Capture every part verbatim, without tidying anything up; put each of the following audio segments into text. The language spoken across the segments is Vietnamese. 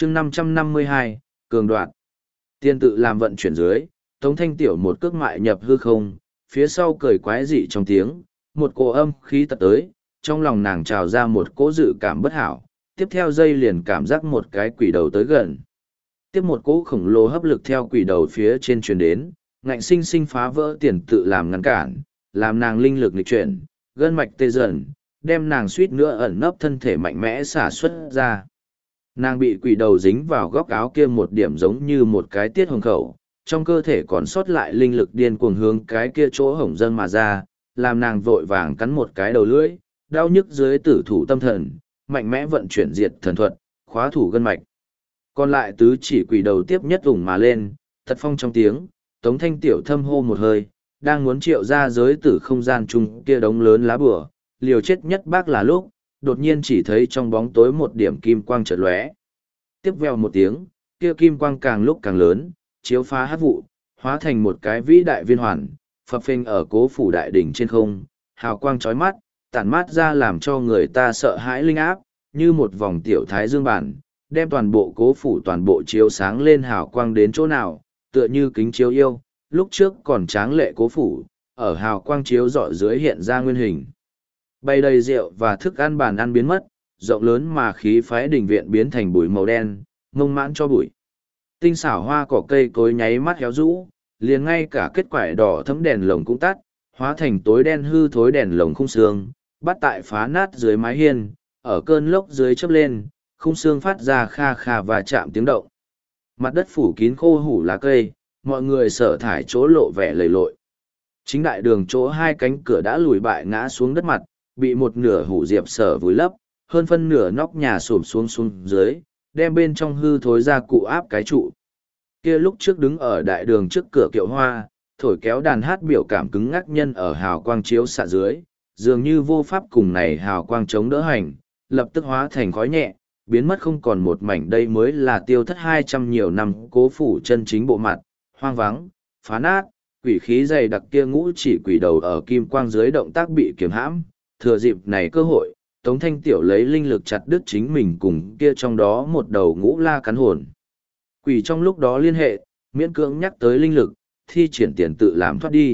chương năm trăm năm mươi hai, cường đoạt. Tiên tự làm vận chuyển dưới, Tống Thanh Tiểu một cước mại nhập hư không, phía sau cười quái dị trong tiếng, một cỗ âm khí tật tới, trong lòng nàng trào ra một cỗ dự cảm bất hảo, tiếp theo dây liền cảm giác một cái quỷ đầu tới gần. Tiếp một cỗ khổng lồ hấp lực theo quỷ đầu phía trên truyền đến, ngạnh sinh sinh phá vỡ tiền tự làm ngăn cản, làm nàng linh lực nghịch chuyển, gân mạch tê dần, đem nàng suýt nữa ẩn nấp thân thể mạnh mẽ xả xuất ra. Nàng bị quỷ đầu dính vào góc áo kia một điểm giống như một cái tiết hồng khẩu, trong cơ thể còn sót lại linh lực điên cuồng hướng cái kia chỗ hổng dâng mà ra, làm nàng vội vàng cắn một cái đầu lưỡi, đau nhức dưới tử thủ tâm thần, mạnh mẽ vận chuyển diệt thần thuật, khóa thủ gân mạch. Còn lại tứ chỉ quỷ đầu tiếp nhất ủng mà lên, thật phong trong tiếng, Tống Thanh Tiểu thâm hô một hơi, đang muốn triệu ra giới tử không gian chung kia đống lớn lá bùa, liều chết nhất bác là lúc, đột nhiên chỉ thấy trong bóng tối một điểm kim quang chợt lóe. Tiếp vèo một tiếng, kia kim quang càng lúc càng lớn, chiếu phá hát vụ, hóa thành một cái vĩ đại viên hoàn, phập phình ở cố phủ đại đỉnh trên không, hào quang chói mắt, tản mát ra làm cho người ta sợ hãi linh áp, như một vòng tiểu thái dương bản, đem toàn bộ cố phủ toàn bộ chiếu sáng lên hào quang đến chỗ nào, tựa như kính chiếu yêu, lúc trước còn tráng lệ cố phủ, ở hào quang chiếu rọi dưới hiện ra nguyên hình. Bày đầy rượu và thức ăn bàn ăn biến mất, rộng lớn mà khí phái đình viện biến thành bụi màu đen, mông mãn cho bụi. Tinh xảo hoa cỏ cây cối nháy mắt héo rũ, liền ngay cả kết quải đỏ thấm đèn lồng cũng tắt, hóa thành tối đen hư thối đèn lồng khung xương, bắt tại phá nát dưới mái hiên, ở cơn lốc dưới chớp lên, khung xương phát ra kha kha và chạm tiếng động. Mặt đất phủ kín khô hủ lá cây, mọi người sở thải chỗ lộ vẻ lầy lội. Chính đại đường chỗ hai cánh cửa đã lùi bại ngã xuống đất mặt, bị một nửa hủ diệp sở vùi lấp, hơn phân nửa nóc nhà xổm xuống xuống dưới, đem bên trong hư thối ra cụ áp cái trụ. Kia lúc trước đứng ở đại đường trước cửa kiệu hoa, thổi kéo đàn hát biểu cảm cứng ngắc nhân ở hào quang chiếu xạ dưới, dường như vô pháp cùng này hào quang chống đỡ hành, lập tức hóa thành khói nhẹ, biến mất không còn một mảnh. Đây mới là tiêu thất hai trăm nhiều năm cố phủ chân chính bộ mặt, hoang vắng, phá nát, quỷ khí dày đặc kia ngũ chỉ quỷ đầu ở kim quang dưới động tác bị kiềm hãm, thừa dịp này cơ hội, Tống Thanh Tiểu lấy linh lực chặt đứt chính mình cùng kia trong đó một đầu ngũ la cắn hồn. Quỷ trong lúc đó liên hệ, miễn cưỡng nhắc tới linh lực, thi triển tiền tự làm thoát đi.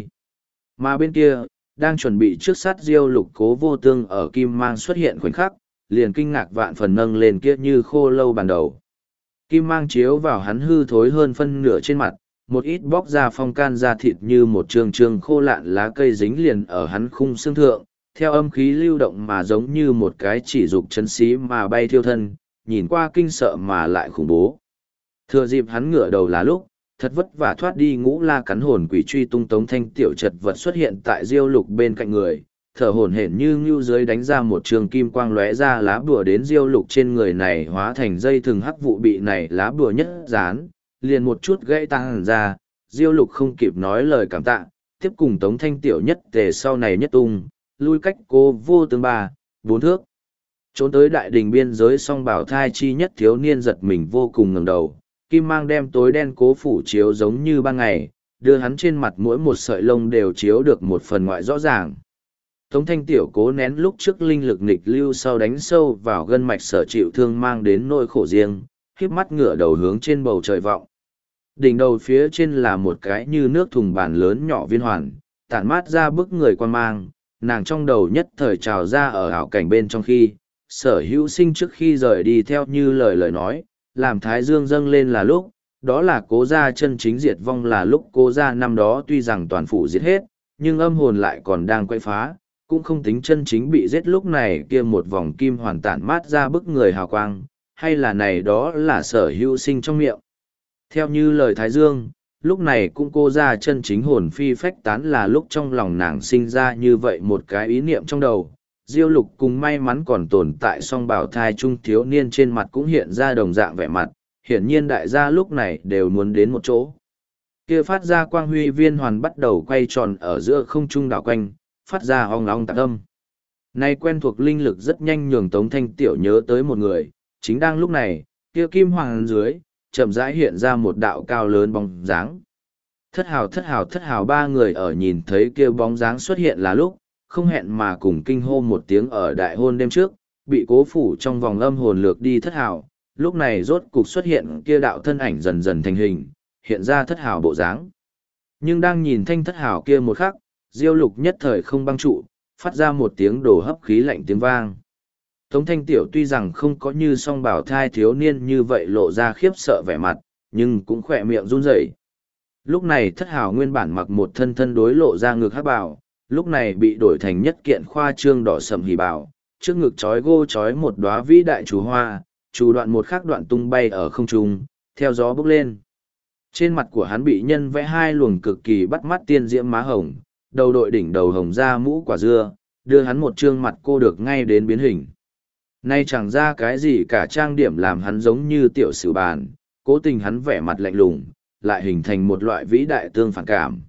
Mà bên kia, đang chuẩn bị trước sát diêu lục cố vô tương ở kim mang xuất hiện khoảnh khắc, liền kinh ngạc vạn phần nâng lên kia như khô lâu ban đầu. Kim mang chiếu vào hắn hư thối hơn phân nửa trên mặt, một ít bóc ra phong can da thịt như một trường trường khô lạn lá cây dính liền ở hắn khung xương thượng, theo âm khí lưu động mà giống như một cái chỉ dục chấn xí mà bay thiêu thân, nhìn qua kinh sợ mà lại khủng bố. Thừa dịp hắn ngửa đầu là lúc, thật vất vả thoát đi ngũ la cắn hồn quỷ truy tung Tống Thanh Tiểu chật vật xuất hiện tại diêu lục bên cạnh người, thở hổn hển như ngưu dưới đánh ra một trường kim quang lóe ra lá bùa đến diêu lục trên người này hóa thành dây thừng hắc vụ bị này lá bùa nhất dán, liền một chút gãy tăng ra, diêu lục không kịp nói lời cảm tạ, tiếp cùng Tống Thanh Tiểu nhất tề sau này nhất tung, lui cách cô vô tương ba, bốn thước. Trốn tới đại đình biên giới song bảo thai chi nhất thiếu niên giật mình vô cùng ngẩng đầu, kim mang đem tối đen cố phủ chiếu giống như ban ngày, đưa hắn trên mặt mỗi một sợi lông đều chiếu được một phần ngoại rõ ràng. Tống Thanh Tiểu cố nén lúc trước linh lực nghịch lưu sau đánh sâu vào gân mạch sở chịu thương mang đến nỗi khổ riêng, khiếp mắt ngửa đầu hướng trên bầu trời vọng. Đỉnh đầu phía trên là một cái như nước thùng bàn lớn nhỏ viên hoàn, tản mát ra bức người quan mang, nàng trong đầu nhất thời trào ra ở ảo cảnh bên trong khi, sở hữu sinh trước khi rời đi theo như lời lời nói, làm thái dương dâng lên là lúc, đó là cố gia chân chính diệt vong là lúc cố gia năm đó tuy rằng toàn phủ giết hết, nhưng âm hồn lại còn đang quay phá, cũng không tính chân chính bị giết lúc này kia một vòng kim hoàn tản mát ra bức người hào quang, hay là này đó là sở hữu sinh trong miệng. Theo như lời thái dương, lúc này cũng cô ra chân chính hồn phi phách tán là lúc trong lòng nàng sinh ra như vậy một cái ý niệm trong đầu. Diêu lục cùng may mắn còn tồn tại song bảo thai trung thiếu niên trên mặt cũng hiện ra đồng dạng vẻ mặt, hiển nhiên đại gia lúc này đều muốn đến một chỗ. Kia phát ra quang huy viên hoàn bắt đầu quay tròn ở giữa không trung đảo quanh, phát ra ong ong tạc âm. Nay quen thuộc linh lực rất nhanh nhường Tống Thanh Tiểu nhớ tới một người, chính đang lúc này, kia kim hoàng dưới, chậm rãi hiện ra một đạo cao lớn bóng dáng. Thất hào thất hào thất hào ba người ở nhìn thấy kia bóng dáng xuất hiện là lúc, không hẹn mà cùng kinh hô một tiếng ở đại hôn đêm trước, bị cố phủ trong vòng âm hồn lược đi thất hào, lúc này rốt cục xuất hiện kia đạo thân ảnh dần dần thành hình, hiện ra thất hào bộ dáng. Nhưng đang nhìn thanh thất hào kia một khắc, Diêu Lục nhất thời không băng trụ, phát ra một tiếng đổ hấp khí lạnh tiếng vang. Tống Thanh Tiểu tuy rằng không có như song bảo thai thiếu niên như vậy lộ ra khiếp sợ vẻ mặt, nhưng cũng khỏe miệng run rẩy. Lúc này thất hào nguyên bản mặc một thân thân đối lộ ra ngực hắc bào, lúc này bị đổi thành nhất kiện khoa trương đỏ sầm hỉ bào, trước ngực trói gô trói một đóa vĩ đại chú hoa, chú đoạn một khắc đoạn tung bay ở không trung, theo gió bốc lên. Trên mặt của hắn bị nhân vẽ hai luồng cực kỳ bắt mắt tiên diễm má hồng, đầu đội đỉnh đầu hồng ra mũ quả dưa, đưa hắn một trương mặt cô được ngay đến biến hình. Nay chẳng ra cái gì cả trang điểm làm hắn giống như tiểu sử bàn, cố tình hắn vẻ mặt lạnh lùng, lại hình thành một loại vĩ đại tương phản cảm.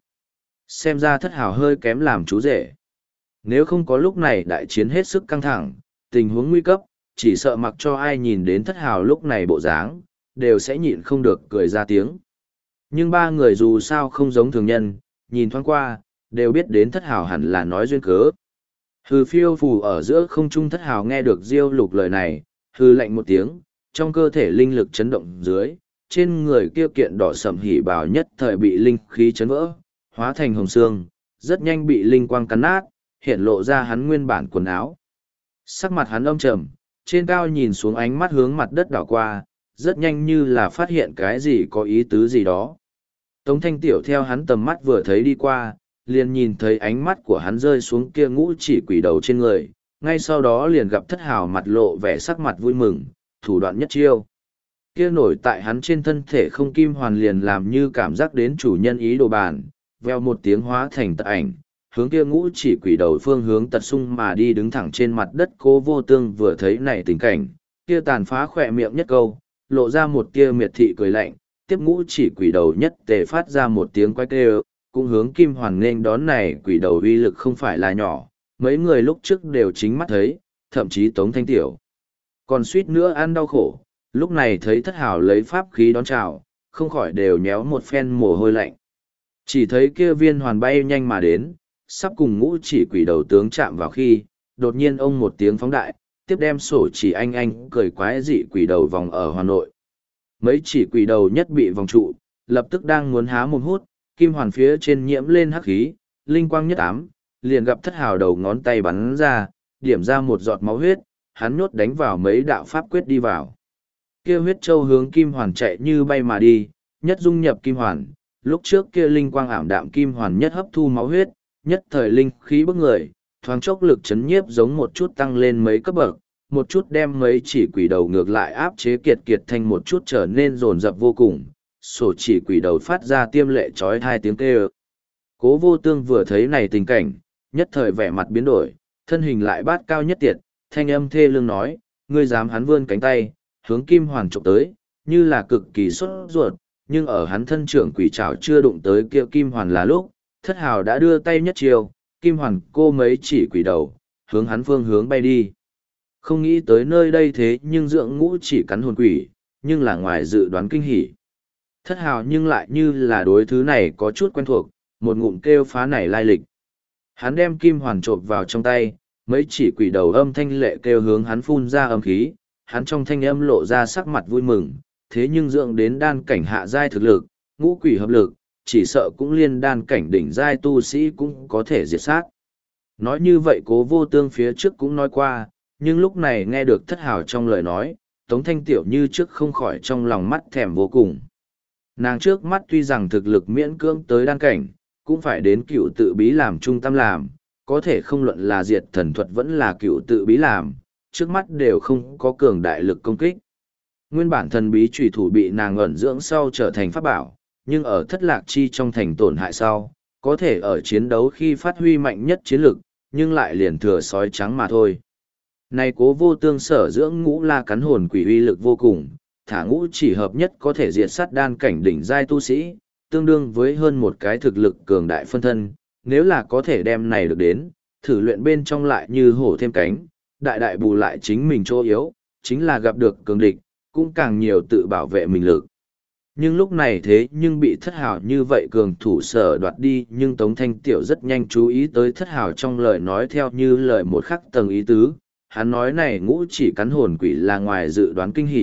Xem ra thất hào hơi kém làm chú rể. Nếu không có lúc này đại chiến hết sức căng thẳng, tình huống nguy cấp, chỉ sợ mặc cho ai nhìn đến thất hào lúc này bộ dáng, đều sẽ nhịn không được cười ra tiếng. Nhưng ba người dù sao không giống thường nhân, nhìn thoáng qua, đều biết đến thất hào hẳn là nói duyên cớ. Hư phiêu phù ở giữa không trung thất hào nghe được Diêu Lục lời này, hư lạnh một tiếng, trong cơ thể linh lực chấn động dưới, trên người kia kiện đỏ sầm hỉ bào nhất thời bị linh khí chấn vỡ, hóa thành hồng xương, rất nhanh bị linh quang cắn nát, hiện lộ ra hắn nguyên bản quần áo. Sắc mặt hắn âm trầm, trên cao nhìn xuống ánh mắt hướng mặt đất đảo qua, rất nhanh như là phát hiện cái gì có ý tứ gì đó. Tống Thanh Tiểu theo hắn tầm mắt vừa thấy đi qua, liền nhìn thấy ánh mắt của hắn rơi xuống kia ngũ chỉ quỷ đầu trên người, ngay sau đó liền gặp thất hào mặt lộ vẻ sắc mặt vui mừng, thủ đoạn nhất chiêu. Kia nổi tại hắn trên thân thể không kim hoàn liền làm như cảm giác đến chủ nhân ý đồ bàn, veo một tiếng hóa thành tật ảnh, hướng kia ngũ chỉ quỷ đầu phương hướng tật sung mà đi đứng thẳng trên mặt đất. Cố Vô Tương vừa thấy này tình cảnh, kia tàn phá khỏe miệng nhất câu, lộ ra một tia miệt thị cười lạnh, tiếp ngũ chỉ quỷ đầu nhất tề phát ra một tiếng quái kêu, cũng hướng kim hoàn nên đón này quỷ đầu uy lực không phải là nhỏ, mấy người lúc trước đều chính mắt thấy, thậm chí Tống Thanh Tiểu còn suýt nữa ăn đau khổ, lúc này thấy thất hào lấy pháp khí đón chào, không khỏi đều nhéo một phen mồ hôi lạnh. Chỉ thấy kia viên hoàn bay nhanh mà đến, sắp cùng ngũ chỉ quỷ đầu tướng chạm vào khi, đột nhiên ông một tiếng phóng đại, tiếp đem sổ chỉ anh anh cười quái dị quỷ đầu vòng ở hoàn nội. Mấy chỉ quỷ đầu nhất bị vòng trụ, lập tức đang muốn há mồm hút, kim hoàn phía trên nhiễm lên hắc khí, linh quang nhất ám, liền gặp thất hào đầu ngón tay bắn ra, điểm ra một giọt máu huyết, hắn nhốt đánh vào mấy đạo pháp quyết đi vào. Kia huyết châu hướng kim hoàn chạy như bay mà đi, nhất dung nhập kim hoàn, lúc trước kia linh quang ảm đạm kim hoàn nhất hấp thu máu huyết, nhất thời linh khí bức người, thoáng chốc lực chấn nhiếp giống một chút tăng lên mấy cấp bậc, một chút đem mấy chỉ quỷ đầu ngược lại áp chế kiệt kiệt thành một chút trở nên rồn rập vô cùng, sổ chỉ quỷ đầu phát ra tiêm lệ trói hai tiếng kêu. Cố Vô Tương vừa thấy này tình cảnh, nhất thời vẻ mặt biến đổi, thân hình lại bát cao nhất tiệt, thanh âm thê lương nói, ngươi dám. Hắn vươn cánh tay, hướng kim hoàn chụp tới, như là cực kỳ sốt ruột, nhưng ở hắn thân trưởng quỷ trảo chưa đụng tới kia kim hoàn là lúc, thất hào đã đưa tay nhất chiều, kim hoàn cô mấy chỉ quỷ đầu, hướng hắn phương hướng bay đi. Không nghĩ tới nơi đây thế nhưng dưỡng ngũ chỉ cắn hồn quỷ, nhưng là ngoài dự đoán kinh hỉ. Thất hào nhưng lại như là đối thứ này có chút quen thuộc, một ngụm kêu phá này lai lịch. Hắn đem kim hoàn trộp vào trong tay, mấy chỉ quỷ đầu âm thanh lệ kêu hướng hắn phun ra âm khí, hắn trong thanh âm lộ ra sắc mặt vui mừng, thế nhưng dưỡng đến đan cảnh hạ giai thực lực, ngũ quỷ hợp lực, chỉ sợ cũng liên đan cảnh đỉnh giai tu sĩ cũng có thể diệt sát. Nói như vậy Cố Vô Tương phía trước cũng nói qua, nhưng lúc này nghe được thất hào trong lời nói, Tống Thanh Tiểu như trước không khỏi trong lòng mắt thèm vô cùng. Nàng trước mắt tuy rằng thực lực miễn cưỡng tới đan cảnh, cũng phải đến cựu tự bí làm trung tâm làm, có thể không luận là diệt thần thuật vẫn là cựu tự bí làm, trước mắt đều không có cường đại lực công kích. Nguyên bản thần bí chủy thủ bị nàng ẩn dưỡng sau trở thành pháp bảo, nhưng ở thất lạc chi trong thành tổn hại sau, có thể ở chiến đấu khi phát huy mạnh nhất chiến lực, nhưng lại liền thừa sói trắng mà thôi. Này Cố Vô Tương sở dưỡng ngũ la cắn hồn quỷ uy lực vô cùng, thả ngũ chỉ hợp nhất có thể diệt sát đan cảnh đỉnh giai tu sĩ, tương đương với hơn một cái thực lực cường đại phân thân, nếu là có thể đem này được đến, thử luyện bên trong lại như hổ thêm cánh, đại đại bù lại chính mình chỗ yếu, chính là gặp được cường địch, cũng càng nhiều tự bảo vệ mình lực. Nhưng lúc này thế nhưng bị thất hào như vậy cường thủ sở đoạt đi, nhưng Tống Thanh Tiểu rất nhanh chú ý tới thất hào trong lời nói theo như lời một khắc tầng ý tứ, hắn nói này ngũ chỉ cắn hồn quỷ là ngoài dự đoán kinh hỉ,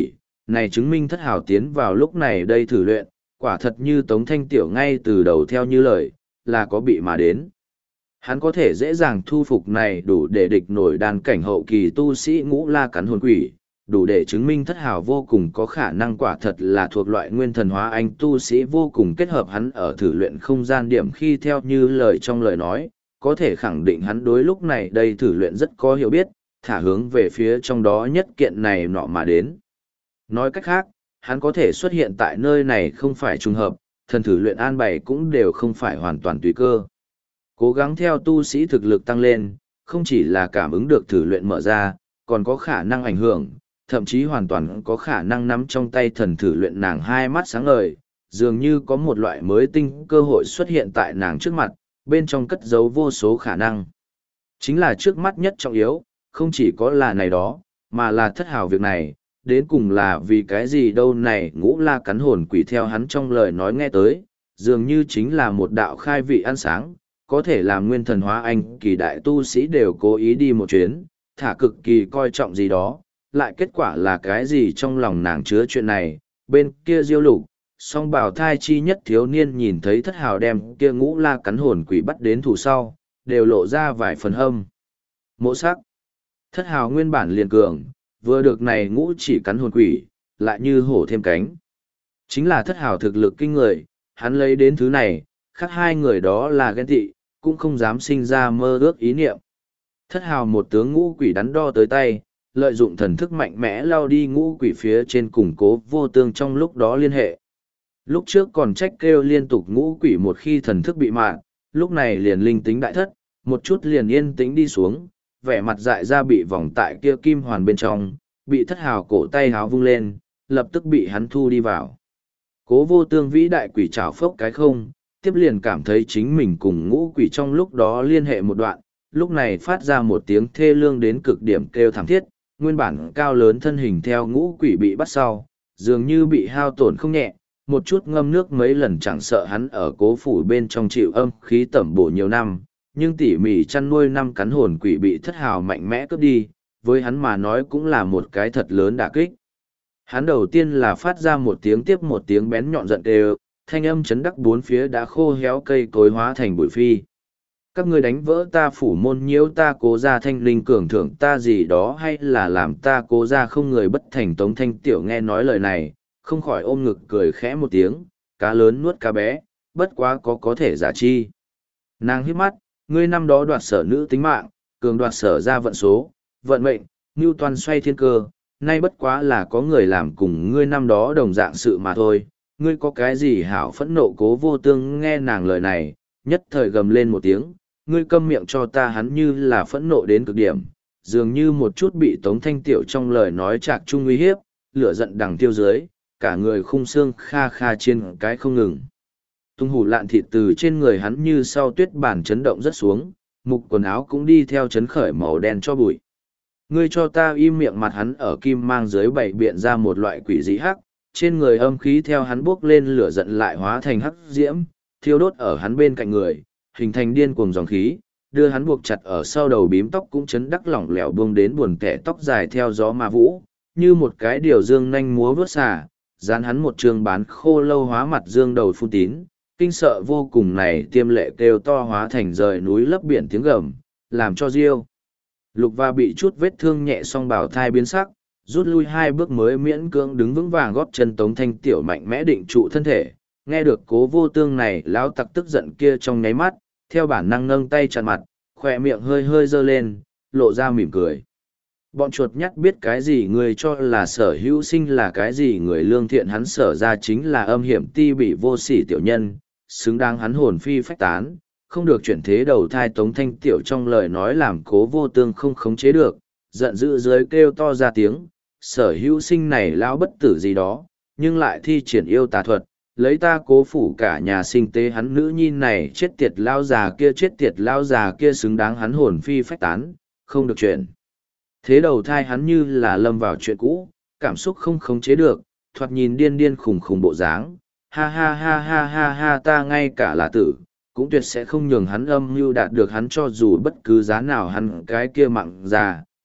này chứng minh thất hào tiến vào lúc này đây thử luyện, quả thật như Tống Thanh Tiểu ngay từ đầu theo như lời, là có bị mà đến. Hắn có thể dễ dàng thu phục này đủ để địch nổi đàn cảnh hậu kỳ tu sĩ ngũ la cắn hồn quỷ, đủ để chứng minh thất hào vô cùng có khả năng quả thật là thuộc loại nguyên thần hóa anh tu sĩ vô cùng kết hợp hắn ở thử luyện không gian điểm khi theo như lời trong lời nói, có thể khẳng định hắn đối lúc này đây thử luyện rất có hiểu biết, thả hướng về phía trong đó nhất kiện này nọ mà đến. Nói cách khác, hắn có thể xuất hiện tại nơi này không phải trùng hợp, thần thử luyện an bày cũng đều không phải hoàn toàn tùy cơ. Cố gắng theo tu sĩ thực lực tăng lên, không chỉ là cảm ứng được thử luyện mở ra, còn có khả năng ảnh hưởng, thậm chí hoàn toàn có khả năng nắm trong tay thần thử luyện nàng hai mắt sáng ngời, dường như có một loại mới tinh cơ hội xuất hiện tại nàng trước mặt, bên trong cất giấu vô số khả năng. Chính là trước mắt nhất trọng yếu, không chỉ có là này đó, mà là thất hào việc này, đến cùng là vì cái gì đâu này ngũ la cắn hồn quỷ theo hắn trong lời nói nghe tới, dường như chính là một đạo khai vị ăn sáng, có thể làm nguyên thần hóa anh kỳ đại tu sĩ đều cố ý đi một chuyến, thả cực kỳ coi trọng gì đó, lại kết quả là cái gì trong lòng nàng chứa chuyện này, bên kia diêu lục, song bảo thai chi nhất thiếu niên nhìn thấy thất hào đem kia ngũ la cắn hồn quỷ bắt đến thủ sau, đều lộ ra vài phần hâm. Mộ sắc, thất hào nguyên bản liền cường, vừa được này ngũ chỉ cắn hồn quỷ, lại như hổ thêm cánh. Chính là thất hào thực lực kinh người, hắn lấy đến thứ này, khác hai người đó là ghen tị, cũng không dám sinh ra mơ ước ý niệm. Thất hào một tướng ngũ quỷ đắn đo tới tay, lợi dụng thần thức mạnh mẽ lao đi ngũ quỷ phía trên củng cố vô tương trong lúc đó liên hệ. Lúc trước còn trách kêu liên tục ngũ quỷ một khi thần thức bị mạn, lúc này liền linh tính đại thất, một chút liền yên tĩnh đi xuống, vẻ mặt dại ra bị vòng tại kia kim hoàn bên trong, bị thất hào cổ tay háo vung lên, lập tức bị hắn thu đi vào. Cố vô tương vĩ đại quỷ trảo phốc cái không, tiếp liền cảm thấy chính mình cùng ngũ quỷ trong lúc đó liên hệ một đoạn, lúc này phát ra một tiếng thê lương đến cực điểm kêu thảm thiết, nguyên bản cao lớn thân hình theo ngũ quỷ bị bắt sau, dường như bị hao tổn không nhẹ, một chút ngâm nước mấy lần chẳng sợ hắn ở cố phủ bên trong chịu âm khí tẩm bổ nhiều năm, nhưng tỉ mỉ chăn nuôi năm cắn hồn quỷ bị thất hào mạnh mẽ cướp đi, với hắn mà nói cũng là một cái thật lớn đả kích. Hắn đầu tiên là phát ra một tiếng tiếp một tiếng bén nhọn giận đều, thanh âm chấn đắc bốn phía đã khô héo cây cối hóa thành bụi phi. Các ngươi đánh vỡ ta phủ môn nhiễu ta cố ra thanh linh cường thưởng ta gì đó hay là làm ta cố ra không người bất thành. Tống Thanh Tiểu nghe nói lời này, không khỏi ôm ngực cười khẽ một tiếng, cá lớn nuốt cá bé, bất quá có có thể giả chi. Nàng hít mắt, ngươi năm đó đoạt sở nữ tính mạng, cường đoạt sở ra vận số, vận mệnh, mưu toàn xoay thiên cơ, nay bất quá là có người làm cùng ngươi năm đó đồng dạng sự mà thôi, ngươi có cái gì hảo phẫn nộ. Cố vô tương nghe nàng lời này, nhất thời gầm lên một tiếng, ngươi câm miệng cho ta. Hắn như là phẫn nộ đến cực điểm, dường như một chút bị Tống Thanh Tiểu trong lời nói trạc trung uy hiếp, lửa giận đằng tiêu dưới, cả người khung xương kha kha trên cái không ngừng. Tung hủ lạn thịt từ trên người hắn như sau tuyết bản chấn động rất xuống, mục quần áo cũng đi theo chấn khởi màu đen cho bụi. Ngươi cho ta im miệng. Mặt hắn ở kim mang dưới bảy biện ra một loại quỷ dị hắc, trên người âm khí theo hắn bốc lên lửa giận lại hóa thành hắc diễm, thiêu đốt ở hắn bên cạnh người, hình thành điên cuồng dòng khí, đưa hắn buộc chặt ở sau đầu bím tóc cũng chấn đắc lỏng lẻo buông đến buồn kẻ tóc dài theo gió mà vũ, như một cái điều dương nhanh múa vớt xà, dán hắn một trường bán khô lâu hóa mặt dương đầu phun tín, kinh sợ vô cùng này tiêm lệ kêu to hóa thành rời núi lấp biển tiếng gầm, làm cho Diêu Lục và bị chút vết thương nhẹ song bảo thai biến sắc, rút lui hai bước mới miễn cưỡng đứng vững vàng góp chân. Tống Thanh Tiểu mạnh mẽ định trụ thân thể, nghe được cố vô tương này lão tặc tức giận kia trong nháy mắt, theo bản năng nâng tay chặn mặt, khỏe miệng hơi hơi dơ lên, lộ ra mỉm cười. Bọn chuột nhắt biết cái gì người cho là sở hữu sinh là cái gì người lương thiện, hắn sở ra chính là âm hiểm ti bị vô sỉ tiểu nhân, xứng đáng hắn hồn phi phách tán, không được chuyển thế đầu thai. Tống Thanh Tiểu trong lời nói làm cố vô tương không khống chế được, giận dữ dưới kêu to ra tiếng, sở hữu sinh này lão bất tử gì đó, nhưng lại thi triển yêu tà thuật, lấy ta cố phủ cả nhà sinh tế hắn nữ nhi này chết tiệt lao già kia chết tiệt lao già kia xứng đáng hắn hồn phi phách tán, không được chuyển. Thế đầu thai hắn như là lâm vào chuyện cũ, cảm xúc không khống chế được, thoạt nhìn điên điên khùng khùng bộ dáng, ha ha ha ha ha ha ta ngay cả là tử, cũng tuyệt sẽ không nhường hắn âm mưu đạt được hắn cho dù bất cứ giá nào hắn cái kia mặn già,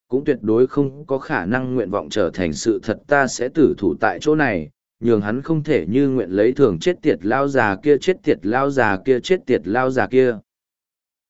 cũng tuyệt đối không có khả năng nguyện vọng trở thành sự thật. Ta sẽ tử thủ tại chỗ này, nhường hắn không thể như nguyện lấy thường chết tiệt lao già kia chết tiệt lao già kia chết tiệt lao già kia.